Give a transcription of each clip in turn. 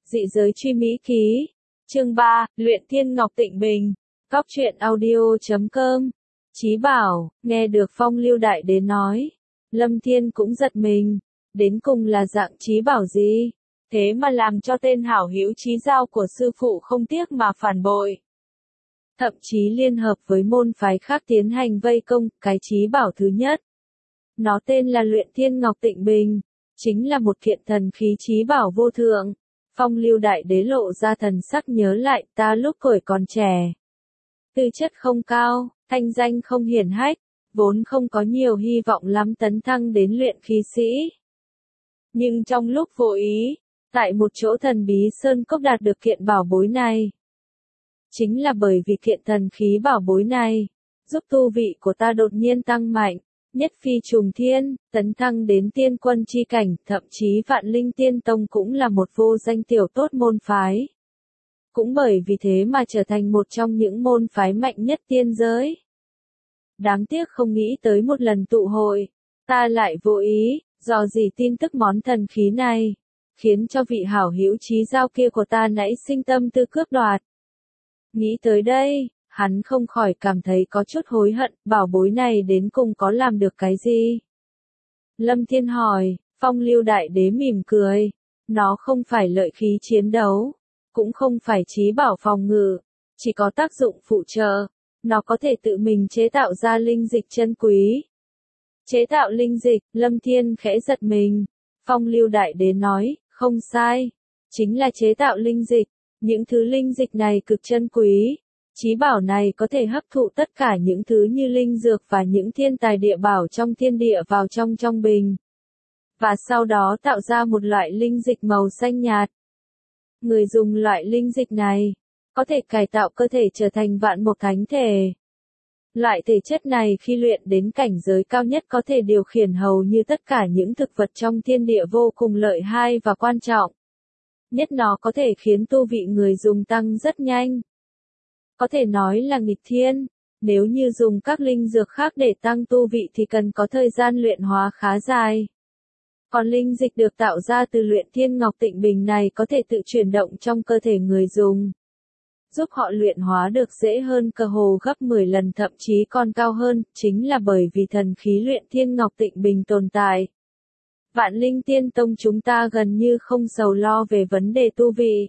Dị giới truy mỹ ký. Chương 3, Luyện Thiên Ngọc Tịnh Bình. Cóc truyện audio.com. Chí bảo, nghe được Phong Lưu Đại Đế nói. Lâm Thiên cũng giật mình. Đến cùng là dạng chí bảo gì? Thế mà làm cho tên hảo hữu chí giao của sư phụ không tiếc mà phản bội. Thậm chí liên hợp với môn phái khác tiến hành vây công, cái chí bảo thứ nhất. Nó tên là Luyện Thiên Ngọc Tịnh Bình. Chính là một kiện thần khí chí bảo vô thượng. Phong Lưu Đại Đế lộ ra thần sắc nhớ lại ta lúc tuổi còn trẻ. Tư chất không cao, thanh danh không hiển hách, vốn không có nhiều hy vọng lắm tấn thăng đến luyện khí sĩ. Nhưng trong lúc vô ý, tại một chỗ thần bí sơn cốc đạt được kiện bảo bối này. Chính là bởi vì kiện thần khí bảo bối này, giúp tu vị của ta đột nhiên tăng mạnh, nhất phi trùng thiên, tấn thăng đến tiên quân chi cảnh, thậm chí Vạn Linh Tiên Tông cũng là một vô danh tiểu tốt môn phái. Cũng bởi vì thế mà trở thành một trong những môn phái mạnh nhất tiên giới. Đáng tiếc không nghĩ tới một lần tụ hội, ta lại vô ý, dò dỉ tin tức món thần khí này, khiến cho vị hảo hữu chí giao kia của ta nảy sinh tâm tư cướp đoạt. Nghĩ tới đây, hắn không khỏi cảm thấy có chút hối hận, bảo bối này đến cùng có làm được cái gì? Lâm Thiên hỏi, Phong Lưu Đại Đế mỉm cười, nó không phải lợi khí chiến đấu, cũng không phải chí bảo phòng ngự, chỉ có tác dụng phụ trợ, nó có thể tự mình chế tạo ra linh dịch chân quý. Chế tạo linh dịch, Lâm Thiên khẽ giật mình, Phong Lưu Đại Đế nói, không sai, chính là chế tạo linh dịch, những thứ linh dịch này cực chân quý. Chí bảo này có thể hấp thụ tất cả những thứ như linh dược và những thiên tài địa bảo trong thiên địa vào trong bình. Và sau đó tạo ra một loại linh dịch màu xanh nhạt. Người dùng loại linh dịch này, có thể cải tạo cơ thể trở thành vạn mộc thánh thể. Loại thể chất này khi luyện đến cảnh giới cao nhất có thể điều khiển hầu như tất cả những thực vật trong thiên địa vô cùng lợi hại và quan trọng. Nhất nó có thể khiến tu vị người dùng tăng rất nhanh. Có thể nói là nghịch thiên, nếu như dùng các linh dược khác để tăng tu vị thì cần có thời gian luyện hóa khá dài. Còn linh dịch được tạo ra từ Luyện Thiên Ngọc Tịnh Bình này có thể tự chuyển động trong cơ thể người dùng, giúp họ luyện hóa được dễ hơn cơ hồ gấp 10 lần thậm chí còn cao hơn, chính là bởi vì thần khí Luyện Thiên Ngọc Tịnh Bình tồn tại. Vạn Linh Tiên Tông chúng ta gần như không sầu lo về vấn đề tu vị,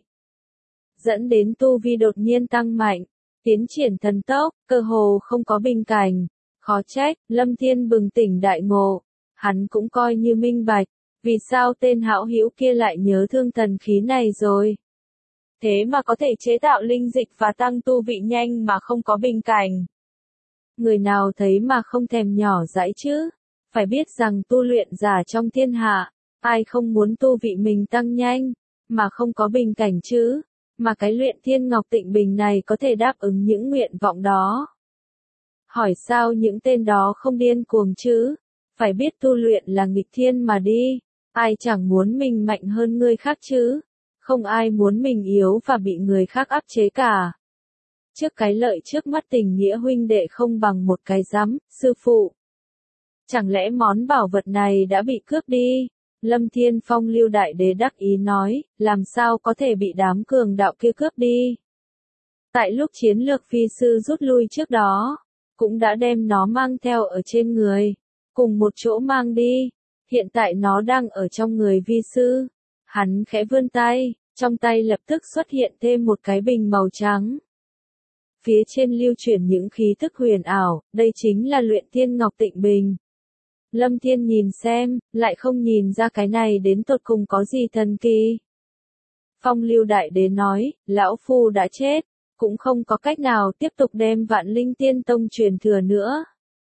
dẫn đến tu vi đột nhiên tăng mạnh. Tiến triển thần tốc, cơ hồ không có bình cảnh. Khó trách, Lâm Thiên bừng tỉnh đại ngộ. Hắn cũng coi như minh bạch, vì sao tên hảo hữu kia lại nhớ thương thần khí này rồi. Thế mà có thể chế tạo linh dịch và tăng tu vị nhanh mà không có bình cảnh. Người nào thấy mà không thèm nhỏ dãi chứ. Phải biết rằng tu luyện giả trong thiên hạ, ai không muốn tu vị mình tăng nhanh, mà không có bình cảnh chứ. Mà cái Luyện Thiên Ngọc Tịnh Bình này có thể đáp ứng những nguyện vọng đó. Hỏi sao những tên đó không điên cuồng chứ? Phải biết tu luyện là nghịch thiên mà đi. Ai chẳng muốn mình mạnh hơn người khác chứ? Không ai muốn mình yếu và bị người khác áp chế cả. Trước cái lợi trước mắt tình nghĩa huynh đệ không bằng một cái rắm, sư phụ. Chẳng lẽ món bảo vật này đã bị cướp đi? Lâm Thiên Phong Lưu Đại Đế đắc ý nói, làm sao có thể bị đám cường đạo kia cướp đi. Tại lúc chiến lược phi sư rút lui trước đó, cũng đã đem nó mang theo ở trên người, cùng một chỗ mang đi, hiện tại nó đang ở trong người vi sư. Hắn khẽ vươn tay, trong tay lập tức xuất hiện thêm một cái bình màu trắng. Phía trên lưu chuyển những khí thức huyền ảo, đây chính là Luyện Thiên Ngọc Tịnh Bình. Lâm Thiên nhìn xem, lại không nhìn ra cái này đến tột cùng có gì thần kỳ. Phong Lưu Đại Đế nói, lão phu đã chết, cũng không có cách nào tiếp tục đem Vạn Linh Tiên Tông truyền thừa nữa.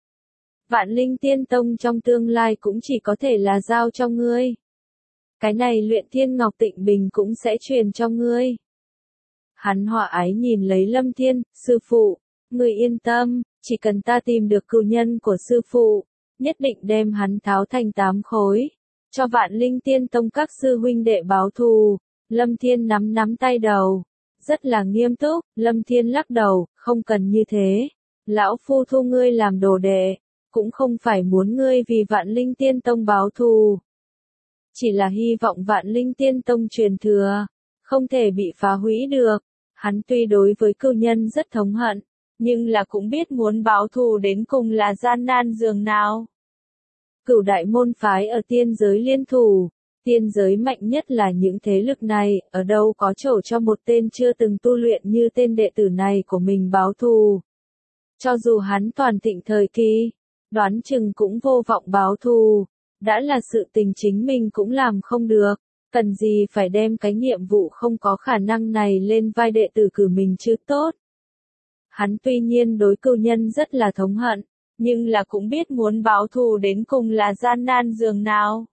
Vạn Linh Tiên Tông trong tương lai cũng chỉ có thể là giao cho ngươi. Cái này Luyện Thiên Ngọc Tịnh Bình cũng sẽ truyền cho ngươi. Hắn hòa ái nhìn lấy Lâm Thiên, sư phụ, ngươi yên tâm, chỉ cần ta tìm được cừu nhân của sư phụ, nhất định đem hắn tháo thành 8 khối, cho Vạn Linh Tiên Tông các sư huynh đệ báo thù. Lâm Thiên nắm tay đầu, rất là nghiêm túc. Lâm Thiên lắc đầu, không cần như thế, lão phu thu ngươi làm đồ đệ, cũng không phải muốn ngươi vì Vạn Linh Tiên Tông báo thù, chỉ là hy vọng Vạn Linh Tiên Tông truyền thừa không thể bị phá hủy được. Hắn tuy đối với cừu nhân rất thống hận, nhưng là cũng biết muốn báo thù đến cùng là gian nan dường nào. Cửu đại môn phái ở tiên giới liên thủ, tiên giới mạnh nhất là những thế lực này, ở đâu có chỗ cho một tên chưa từng tu luyện như tên đệ tử này của mình báo thù. Cho dù hắn toàn thịnh thời kỳ, đoán chừng cũng vô vọng báo thù, đã là sự tình chính mình cũng làm không được, cần gì phải đem cái nhiệm vụ không có khả năng này lên vai đệ tử cử mình chứ tốt. Hắn tuy nhiên đối cừu nhân rất là thống hận, nhưng là cũng biết muốn báo thù đến cùng là gian nan dường nào.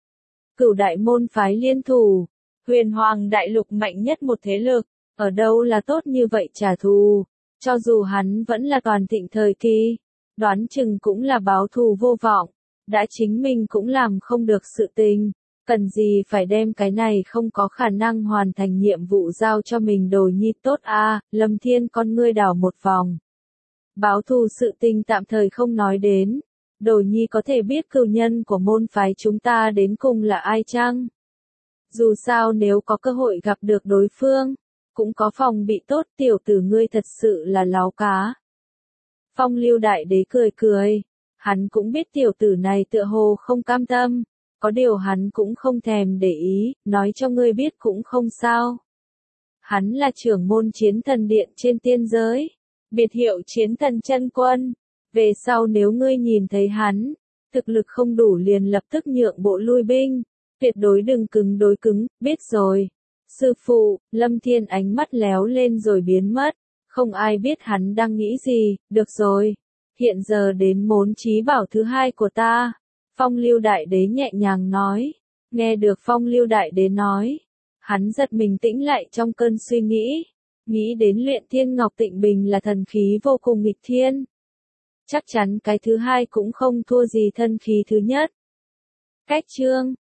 Cửu đại môn phái liên thủ, huyền hoàng đại lục mạnh nhất một thế lực, ở đâu là tốt như vậy trả thù, cho dù hắn vẫn là toàn thịnh thời kỳ, đoán chừng cũng là báo thù vô vọng, đã chính mình cũng làm không được sự tình, cần gì phải đem cái này không có khả năng hoàn thành nhiệm vụ giao cho mình đồ nhi tốt a. Lâm Thiên con ngươi đảo một vòng. Báo thù sự tình tạm thời không nói đến. Đồ nhi có thể biết cừu nhân của môn phái chúng ta đến cùng là ai chăng? Dù sao nếu có cơ hội gặp được đối phương, cũng có phòng bị tốt, tiểu tử ngươi thật sự là láo cá. Phong Lưu Đại Đế cười cười, hắn cũng biết tiểu tử này tựa hồ không cam tâm, có điều hắn cũng không thèm để ý, nói cho ngươi biết cũng không sao. Hắn là trưởng môn Chiến Thần Điện trên tiên giới, biệt hiệu Chiến Thần Chân Quân. Về sau nếu ngươi nhìn thấy hắn, thực lực không đủ liền lập tức nhượng bộ lui binh, tuyệt đối đừng cứng đối cứng, biết rồi. Sư phụ, Lâm Thiên ánh mắt léo lên rồi biến mất, không ai biết hắn đang nghĩ gì, được rồi. Hiện giờ đến môn chí bảo thứ hai của ta. Phong Lưu Đại Đế nhẹ nhàng nói, nghe được Phong Lưu Đại Đế nói, hắn giật mình tĩnh lại trong cơn suy nghĩ đến Luyện Thiên Ngọc Tịnh Bình là thần khí vô cùng nghịch thiên. Chắc chắn cái thứ hai cũng không thua gì thân khí thứ nhất. Cách chương